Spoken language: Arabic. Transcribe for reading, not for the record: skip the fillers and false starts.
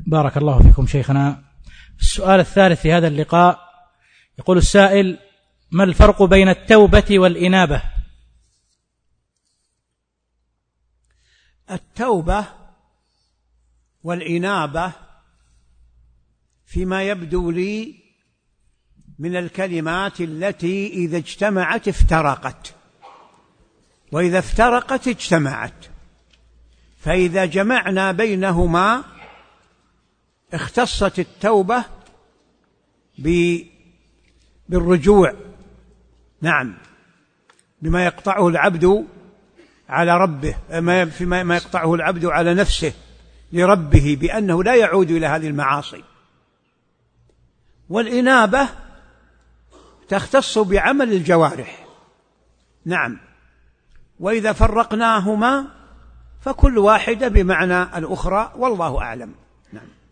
بارك الله فيكم شيخنا. السؤال الثالث في هذا اللقاء، يقول السائل: ما الفرق بين التوبة والإنابة؟ التوبة والإنابة فيما يبدو لي من الكلمات التي إذا اجتمعت افترقت، وإذا افترقت اجتمعت، فإذا جمعنا بينهما اختصت التوبة بالرجوع، نعم، بما يقطعه العبد على ربه، ما يقطعه العبد على نفسه لربه بأنه لا يعود إلى هذه المعاصي. والإنابة تختص بعمل الجوارح، نعم، وإذا فرقناهما فكل واحدة بمعنى الأخرى، والله أعلم. نعم.